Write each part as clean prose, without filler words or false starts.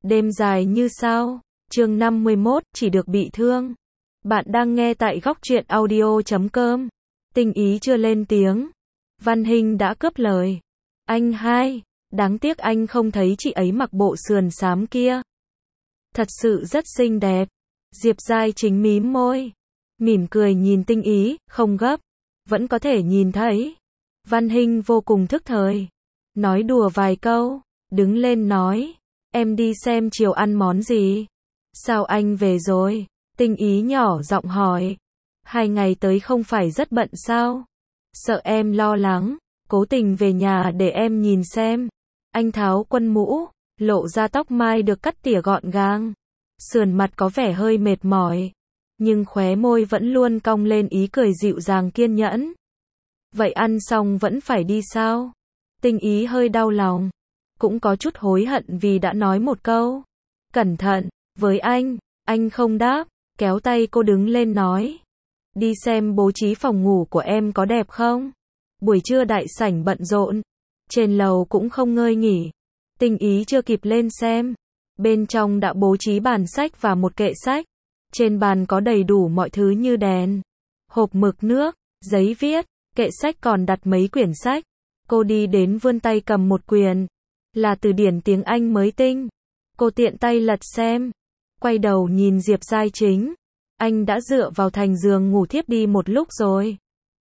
Đêm dài như sao. Chương 51, chỉ được bị thương. Bạn đang nghe tại góc truyện audio.com. Tinh Ý chưa lên tiếng. Văn Hinh đã cướp lời. Anh hai, đáng tiếc anh không thấy chị ấy mặc bộ sườn xám kia. Thật sự rất xinh đẹp. Diệp Giai Chính mím môi. Mỉm cười nhìn Tinh Ý, không gấp. Vẫn có thể nhìn thấy. Văn Hinh vô cùng thức thời. Nói đùa vài câu. Đứng lên nói. Em đi xem chiều ăn món gì. Sao anh về rồi? Tinh Ý nhỏ giọng hỏi. 2 ngày tới không phải rất bận sao? Sợ em lo lắng. Cố tình về nhà để em nhìn xem. Anh tháo quân mũ. Lộ ra tóc mai được cắt tỉa gọn gàng. Sườn mặt có vẻ hơi mệt mỏi. Nhưng khóe môi vẫn luôn cong lên ý cười dịu dàng kiên nhẫn. Vậy ăn xong vẫn phải đi sao? Tinh Ý hơi đau lòng. Cũng có chút hối hận vì đã nói một câu. Cẩn thận, với anh không đáp, kéo tay cô đứng lên nói. Đi xem bố trí phòng ngủ của em có đẹp không? Buổi trưa đại sảnh bận rộn. Trên lầu cũng không ngơi nghỉ. Tinh Ý chưa kịp lên xem. Bên trong đã bố trí bàn sách và một kệ sách. Trên bàn có đầy đủ mọi thứ như đèn, hộp mực nước, giấy viết, kệ sách còn đặt mấy quyển sách. Cô đi đến vươn tay cầm một quyển. Là từ điển tiếng Anh mới tinh. Cô tiện tay lật xem. Quay đầu nhìn Diệp Giai Chính. Anh đã dựa vào thành giường ngủ thiếp đi một lúc rồi.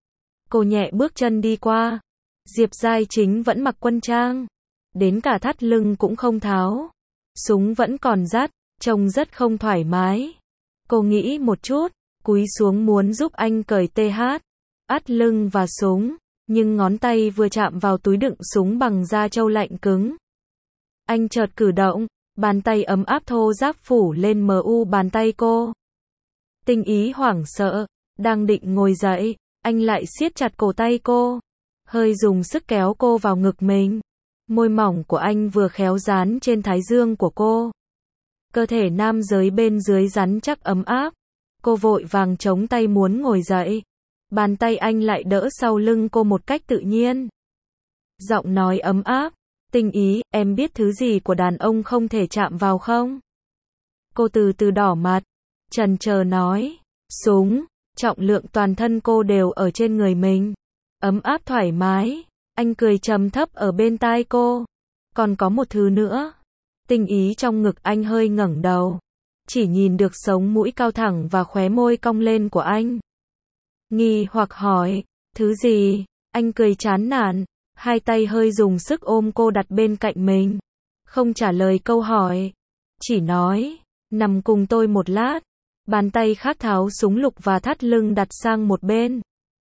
Cô nhẹ bước chân đi qua. Diệp Giai Chính vẫn mặc quân trang. Đến cả thắt lưng cũng không tháo. Súng vẫn còn dắt, trông rất không thoải mái. Cô nghĩ một chút, cúi xuống muốn giúp anh cởi TH, ắt lưng và súng. Nhưng ngón tay vừa chạm vào túi đựng súng bằng da trâu lạnh cứng. Anh chợt cử động, bàn tay ấm áp thô ráp phủ lên mu bàn tay cô. Tinh Ý hoảng sợ, đang định ngồi dậy, anh lại siết chặt cổ tay cô, hơi dùng sức kéo cô vào ngực mình. Môi mỏng của anh vừa khéo dán trên thái dương của cô. Cơ thể nam giới bên dưới rắn chắc ấm áp. Cô vội vàng chống tay muốn ngồi dậy. Bàn tay anh lại đỡ sau lưng cô một cách tự nhiên. Giọng nói ấm áp. Tinh Ý, em biết thứ gì của đàn ông không thể chạm vào không? Cô từ từ đỏ mặt. Chần chờ nói. Súng. Trọng lượng toàn thân cô đều ở trên người mình. Ấm áp thoải mái. Anh cười trầm thấp ở bên tai cô. Còn có một thứ nữa. Tinh Ý trong ngực anh hơi ngẩng đầu. Chỉ nhìn được sống mũi cao thẳng và khóe môi cong lên của anh. Nghi hoặc hỏi. Thứ gì? Anh cười chán nản. Hai tay hơi dùng sức ôm cô đặt bên cạnh mình. Không trả lời câu hỏi. Chỉ nói. Nằm cùng tôi một lát. Bàn tay khác tháo súng lục và thắt lưng đặt sang một bên.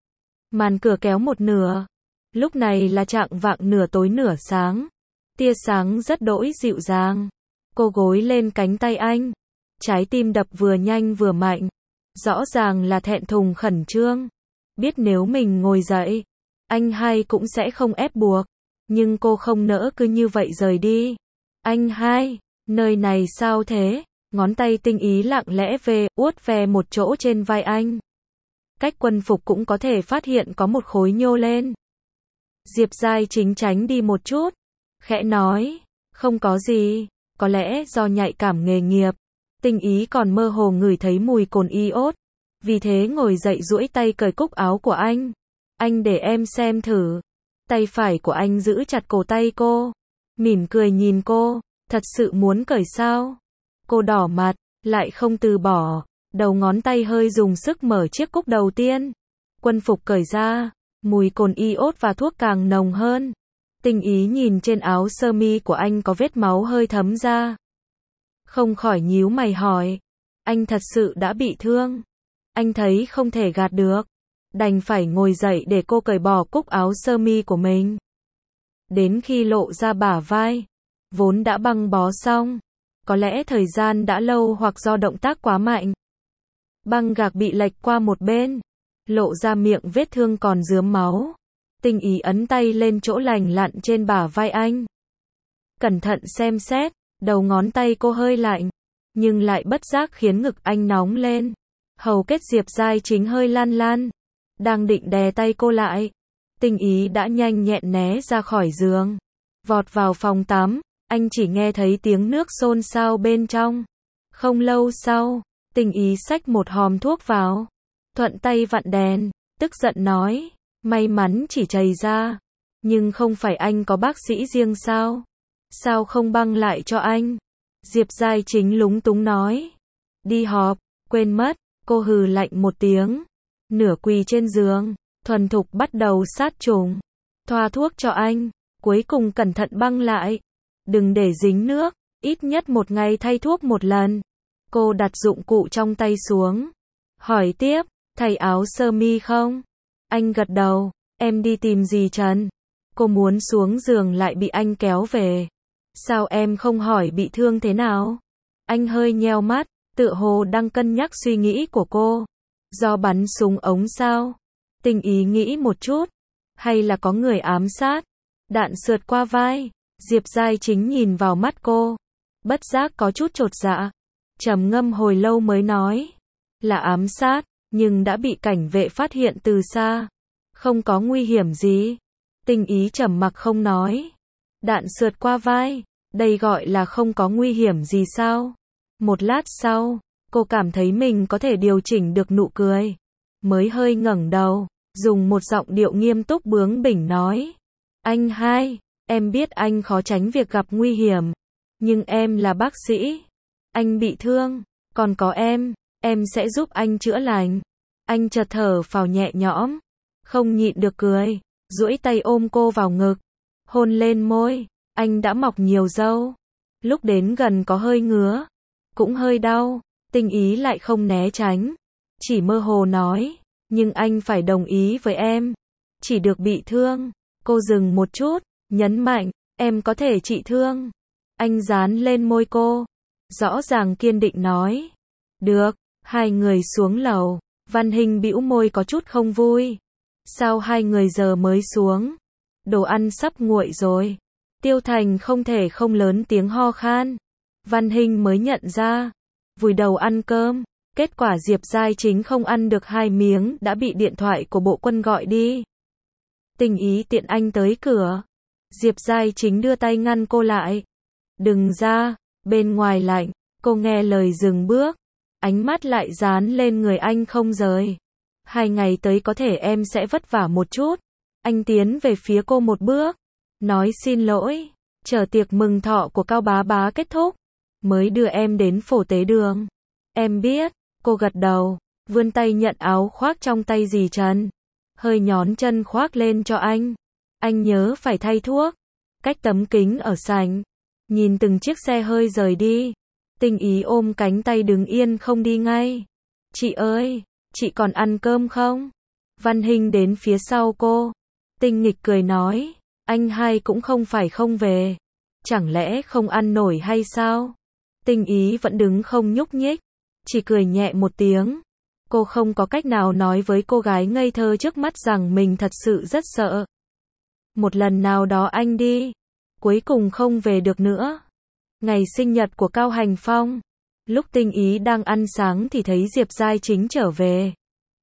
Màn cửa kéo một nửa. Lúc này là chạng vạng nửa tối nửa sáng. Tia sáng rất đỗi dịu dàng. Cô gối lên cánh tay anh. Trái tim đập vừa nhanh vừa mạnh. Rõ ràng là thẹn thùng khẩn trương. Biết nếu mình ngồi dậy, anh hai cũng sẽ không ép buộc. Nhưng cô không nỡ cứ như vậy rời đi. Anh hai, nơi này sao thế? Ngón tay Tinh Ý lặng lẽ uốt ve một chỗ trên vai anh. Cách quân phục cũng có thể phát hiện có một khối nhô lên. Diệp Giai Chính tránh đi một chút. Khẽ nói. Không có gì. Có lẽ do nhạy cảm nghề nghiệp. Tinh Ý còn mơ hồ ngửi thấy mùi cồn iốt. Vì thế ngồi dậy duỗi tay cởi cúc áo của anh. Anh để em xem thử. Tay phải của anh giữ chặt cổ tay cô. Mỉm cười nhìn cô. Thật sự muốn cởi sao? Cô đỏ mặt. Lại không từ bỏ. Đầu ngón tay hơi dùng sức mở chiếc cúc đầu tiên. Quân phục cởi ra. Mùi cồn iốt và thuốc càng nồng hơn. Tinh Ý nhìn trên áo sơ mi của anh có vết máu hơi thấm ra. Không khỏi nhíu mày hỏi. Anh thật sự đã bị thương. Anh thấy không thể gạt được. Đành phải ngồi dậy để cô cởi bỏ cúc áo sơ mi của mình. Đến khi lộ ra bả vai. Vốn đã băng bó xong. Có lẽ thời gian đã lâu hoặc do động tác quá mạnh. Băng gạc bị lệch qua một bên. Lộ ra miệng vết thương còn rướm máu. Tinh Ý ấn tay lên chỗ lành lặn trên bả vai anh. Cẩn thận xem xét, đầu ngón tay cô hơi lạnh, nhưng lại bất giác khiến ngực anh nóng lên. Hầu kết Diệp Giai Chính hơi lan lan. Đang định đè tay cô lại. Tinh Ý đã nhanh nhẹn né ra khỏi giường. Vọt vào phòng tắm. Anh chỉ nghe thấy tiếng nước xôn xao bên trong. Không lâu sau, Tình Ý xách một hòm thuốc vào. Thuận tay vặn đèn, tức giận nói, may mắn chỉ chảy ra. Nhưng không phải anh có bác sĩ riêng sao? Sao không băng lại cho anh? Diệp Giai Chính lúng túng nói. Đi họp, quên mất, cô hừ lạnh một tiếng. Nửa quỳ trên giường, thuần thục bắt đầu sát trùng. Thoa thuốc cho anh, cuối cùng cẩn thận băng lại. Đừng để dính nước, ít nhất một ngày thay thuốc một lần. Cô đặt dụng cụ trong tay xuống. Hỏi tiếp, thay áo sơ mi không? Anh gật đầu, em đi tìm dì Trần. Cô muốn xuống giường lại bị anh kéo về. Sao em không hỏi bị thương thế nào? Anh hơi nheo mắt, tựa hồ đang cân nhắc suy nghĩ của cô. Do bắn súng ống sao? Tình Ý nghĩ một chút. Hay là có người ám sát? Đạn sượt qua vai. Diệp Giai Chính nhìn vào mắt cô. Bất giác có chút chột dạ. Trầm ngâm hồi lâu mới nói. Là ám sát, nhưng đã bị cảnh vệ phát hiện từ xa. Không có nguy hiểm gì. Tình Ý trầm mặc không nói. Đạn sượt qua vai, đây gọi là không có nguy hiểm gì sao? Một lát sau, cô cảm thấy mình có thể điều chỉnh được nụ cười. Mới hơi ngẩng đầu, dùng một giọng điệu nghiêm túc bướng bỉnh nói. Anh hai, em biết anh khó tránh việc gặp nguy hiểm. Nhưng em là bác sĩ. Anh bị thương, còn có em sẽ giúp anh chữa lành. Anh chợt thở phào nhẹ nhõm, không nhịn được cười, duỗi tay ôm cô vào ngực, hôn lên môi. Anh đã mọc nhiều râu, lúc đến gần có hơi ngứa, cũng hơi đau. Tình Ý lại không né tránh, chỉ mơ hồ nói, nhưng anh phải đồng ý với em, chỉ được bị thương. Cô dừng một chút, nhấn mạnh, em có thể trị thương. Anh dán lên môi cô, rõ ràng kiên định nói, được. Hai người xuống lầu, Văn Hinh bĩu môi có chút không vui. Sao hai người giờ mới xuống? Đồ ăn sắp nguội rồi. Tiêu Thành không thể không lớn tiếng ho khan. Văn Hinh mới nhận ra, vùi đầu ăn cơm. Kết quả Diệp Giai Chính không ăn được 2 miếng đã bị điện thoại của bộ quân gọi đi. Tình Ý tiện anh tới cửa. Diệp Giai Chính đưa tay ngăn cô lại. Đừng ra, bên ngoài lạnh. Cô nghe lời dừng bước. Ánh mắt lại dán lên người anh không rời. 2 ngày tới có thể em sẽ vất vả một chút. Anh tiến về phía cô một bước. Nói xin lỗi. Chờ tiệc mừng thọ của Cao Bá Bá kết thúc. Mới đưa em đến phổ tế đường. Em biết. Cô gật đầu. Vươn tay nhận áo khoác trong tay dì Trần. Hơi nhón chân khoác lên cho anh. Anh nhớ phải thay thuốc. Cách tấm kính ở sảnh. Nhìn từng chiếc xe hơi rời đi. Tình Ý ôm cánh tay đứng yên không đi ngay. Chị ơi, chị còn ăn cơm không? Văn Hinh đến phía sau cô. Tinh nghịch cười nói, anh hai cũng không phải không về. Chẳng lẽ không ăn nổi hay sao? Tình Ý vẫn đứng không nhúc nhích, chỉ cười nhẹ một tiếng. Cô không có cách nào nói với cô gái ngây thơ trước mắt rằng mình thật sự rất sợ. Một lần nào đó anh đi, cuối cùng không về được nữa. Ngày sinh nhật của Cao Hành Phong. Lúc Tình Ý đang ăn sáng thì thấy Diệp Giai Chính trở về.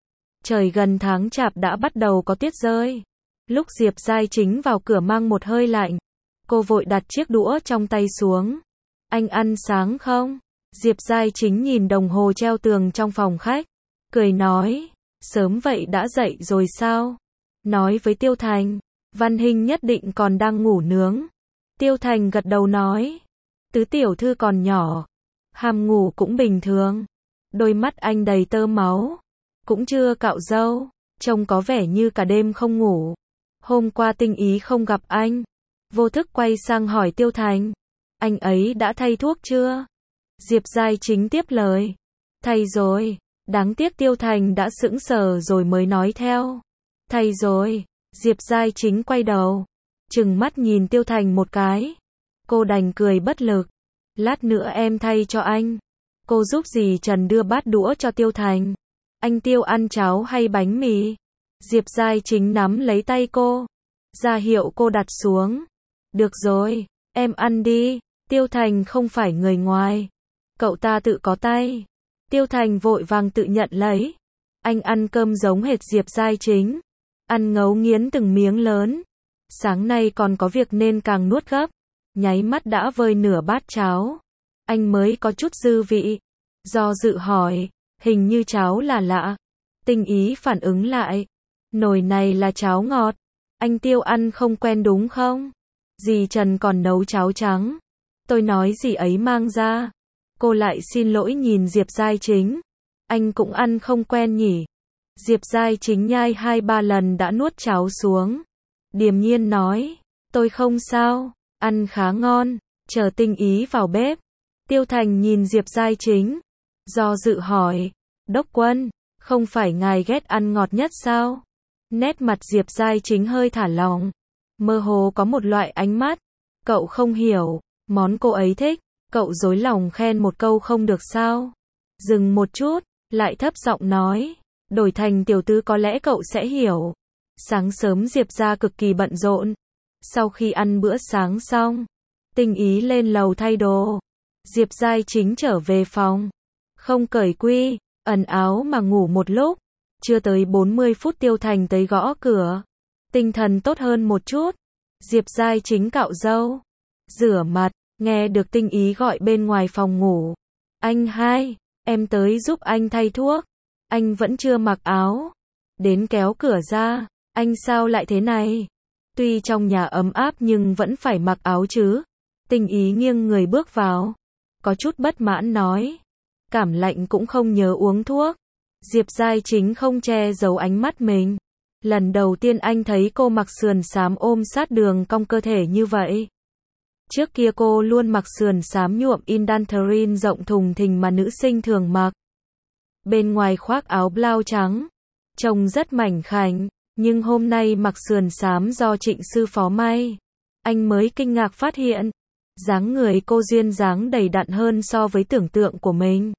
Trời gần tháng chạp đã bắt đầu có tuyết rơi. Lúc Diệp Giai Chính vào cửa mang một hơi lạnh, cô vội đặt chiếc đũa trong tay xuống. Anh ăn sáng không? Diệp Giai Chính nhìn đồng hồ treo tường trong phòng khách, cười nói, sớm vậy đã dậy rồi sao? Nói với Tiêu Thành, Văn Hinh nhất định còn đang ngủ nướng. Tiêu Thành gật đầu nói, Tứ tiểu thư còn nhỏ, ham ngủ cũng bình thường. Đôi mắt anh đầy tơ máu, cũng chưa cạo râu, trông có vẻ như cả đêm không ngủ. Hôm qua Tình Ý không gặp anh, vô thức quay sang hỏi Tiêu Thành, anh ấy đã thay thuốc chưa? Diệp Giai Chính tiếp lời, thay rồi. Đáng tiếc Tiêu Thành đã sững sờ rồi mới nói theo, thay rồi. Diệp Giai Chính quay đầu, trừng mắt nhìn Tiêu Thành một cái. Cô đành cười bất lực. Lát nữa em thay cho anh. Cô giúp dì Trần đưa bát đũa cho Tiêu Thành. Anh Tiêu ăn cháo hay bánh mì? Diệp Giai Chính nắm lấy tay cô, ra hiệu cô đặt xuống. Được rồi, em ăn đi. Tiêu Thành không phải người ngoài, cậu ta tự có tay. Tiêu Thành vội vàng tự nhận lấy. Anh ăn cơm giống hệt Diệp Giai Chính, ăn ngấu nghiến từng miếng lớn. Sáng nay còn có việc nên càng nuốt gấp. nháy mắt đã vơi nửa bát cháo. Anh mới có chút dư vị. Do dự hỏi, hình như cháo là lạ. Tinh Ý phản ứng lại. Nồi này là cháo ngọt. Anh Tiêu ăn không quen đúng không? Dì Trần còn nấu cháo trắng. Tôi nói gì ấy mang ra. Cô lại xin lỗi nhìn Diệp Giai Chính. Anh cũng ăn không quen nhỉ. Diệp Giai Chính nhai 2-3 lần đã nuốt cháo xuống. Điềm nhiên nói, tôi không sao, ăn khá ngon, chờ Tinh Ý vào bếp. Tiêu Thành nhìn Diệp Giai Chính. Do dự hỏi, Đốc Quân, không phải ngài ghét ăn ngọt nhất sao? Nét mặt Diệp Giai Chính hơi thả lỏng. Mơ hồ có một loại ánh mắt. Cậu không hiểu, món cô ấy thích, cậu dối lòng khen một câu không được sao? Dừng một chút, lại thấp giọng nói, đổi thành tiểu tứ có lẽ cậu sẽ hiểu. Sáng sớm Diệp ra cực kỳ bận rộn. Sau khi ăn bữa sáng xong, Tinh Ý lên lầu thay đồ. Diệp Giai Chính trở về phòng. Không cởi quy, ẩn áo mà ngủ một lúc. Chưa tới 40 phút Tiêu Thành tới gõ cửa. Tinh thần tốt hơn một chút. Diệp Giai Chính cạo râu, rửa mặt, nghe được Tinh Ý gọi bên ngoài phòng ngủ. Anh hai, em tới giúp anh thay thuốc. Anh vẫn chưa mặc áo. Đến kéo cửa ra, anh sao lại thế này? Tuy trong nhà ấm áp nhưng vẫn phải mặc áo chứ. Tinh Ý nghiêng người bước vào. Có chút bất mãn nói. Cảm lạnh cũng không nhớ uống thuốc. Diệp Giai Chính không che giấu ánh mắt mình. Lần đầu tiên anh thấy cô mặc sườn xám ôm sát đường cong cơ thể như vậy. Trước kia cô luôn mặc sườn xám nhuộm indantarin rộng thùng thình mà nữ sinh thường mặc. Bên ngoài khoác áo blau trắng, trông rất mảnh khảnh, nhưng hôm nay mặc sườn xám do Trịnh sư phó may. Anh mới kinh ngạc phát hiện, dáng người cô duyên dáng đầy đặn hơn so với tưởng tượng của mình.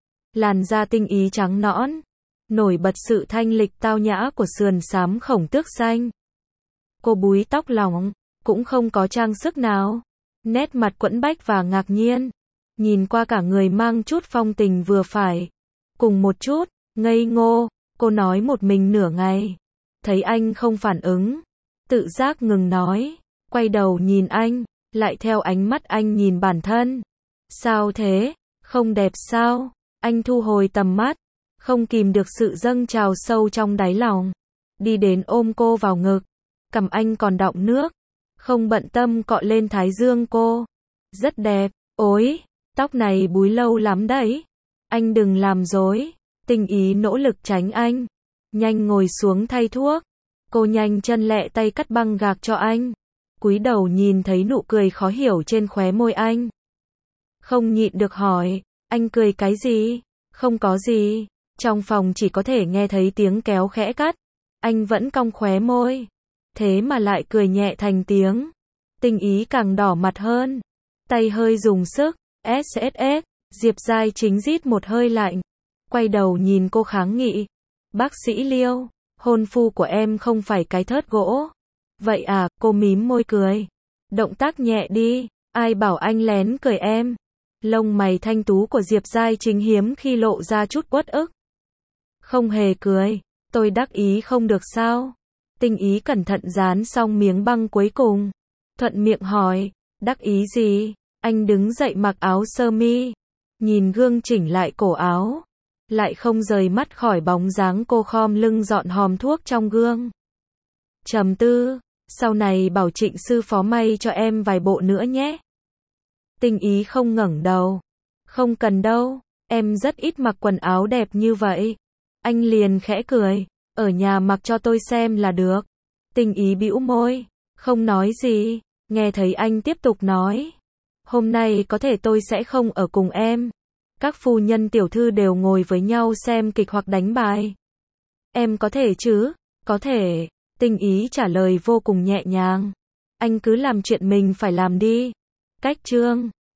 Làn da Tinh Ý trắng nõn, nổi bật sự thanh lịch tao nhã của sườn xám khổng tước xanh. Cô búi tóc lỏng, cũng không có trang sức nào. Nét mặt quẫn bách và ngạc nhiên. Nhìn qua cả người mang chút phong tình vừa phải. Cùng một chút, ngây ngô, cô nói một mình nửa ngày. Thấy anh không phản ứng. Tự giác ngừng nói. Quay đầu nhìn anh, lại theo ánh mắt anh nhìn bản thân. Sao thế? Không đẹp sao? Anh thu hồi tầm mắt. Không kìm được sự dâng trào sâu trong đáy lòng. Đi đến ôm cô vào ngực. Cằm anh còn đọng nước. Không bận tâm cọ lên thái dương cô. Rất đẹp. Ôi, tóc này búi lâu lắm đấy. Anh đừng làm dối. Tinh Ý nỗ lực tránh anh. Nhanh ngồi xuống thay thuốc. Cô nhanh chân lẹ tay cắt băng gạc cho anh. Cúi đầu nhìn thấy nụ cười khó hiểu trên khóe môi anh. Không nhịn được hỏi, anh cười cái gì? Không có gì. Trong phòng chỉ có thể nghe thấy tiếng kéo khẽ cắt. Anh vẫn cong khóe môi. Thế mà lại cười nhẹ thành tiếng. Tinh Ý càng đỏ mặt hơn. Tay hơi dùng sức. SSS. Diệp Giai Chính rít một hơi lạnh. Quay đầu nhìn cô kháng nghị. Bác sĩ Liêu, hôn phu của em không phải cái thớt gỗ. Vậy à, cô mím môi cười. Động tác nhẹ đi. Ai bảo anh lén cười em. Lông mày thanh tú của Diệp Giai Chính hiếm khi lộ ra chút uất ức. Không hề cười. Tôi đắc ý không được sao? Tinh Ý cẩn thận dán xong miếng băng cuối cùng. Thuận miệng hỏi, đắc ý gì? Anh đứng dậy mặc áo sơ mi. Nhìn gương chỉnh lại cổ áo. Lại không rời mắt khỏi bóng dáng cô khom lưng dọn hòm thuốc trong gương. Trầm tư, sau này bảo Trịnh sư phó may cho em vài bộ nữa nhé. Tinh Ý không ngẩng đầu. Không cần đâu, em rất ít mặc quần áo đẹp như vậy. Anh liền khẽ cười, ở nhà mặc cho tôi xem là được. Tinh Ý bĩu môi, không nói gì, nghe thấy anh tiếp tục nói. Hôm nay có thể tôi sẽ không ở cùng em. Các phu nhân tiểu thư đều ngồi với nhau xem kịch hoặc đánh bài. Em có thể chứ? Có thể. Tinh Ý trả lời vô cùng nhẹ nhàng. Anh cứ làm chuyện mình phải làm đi. Cách chương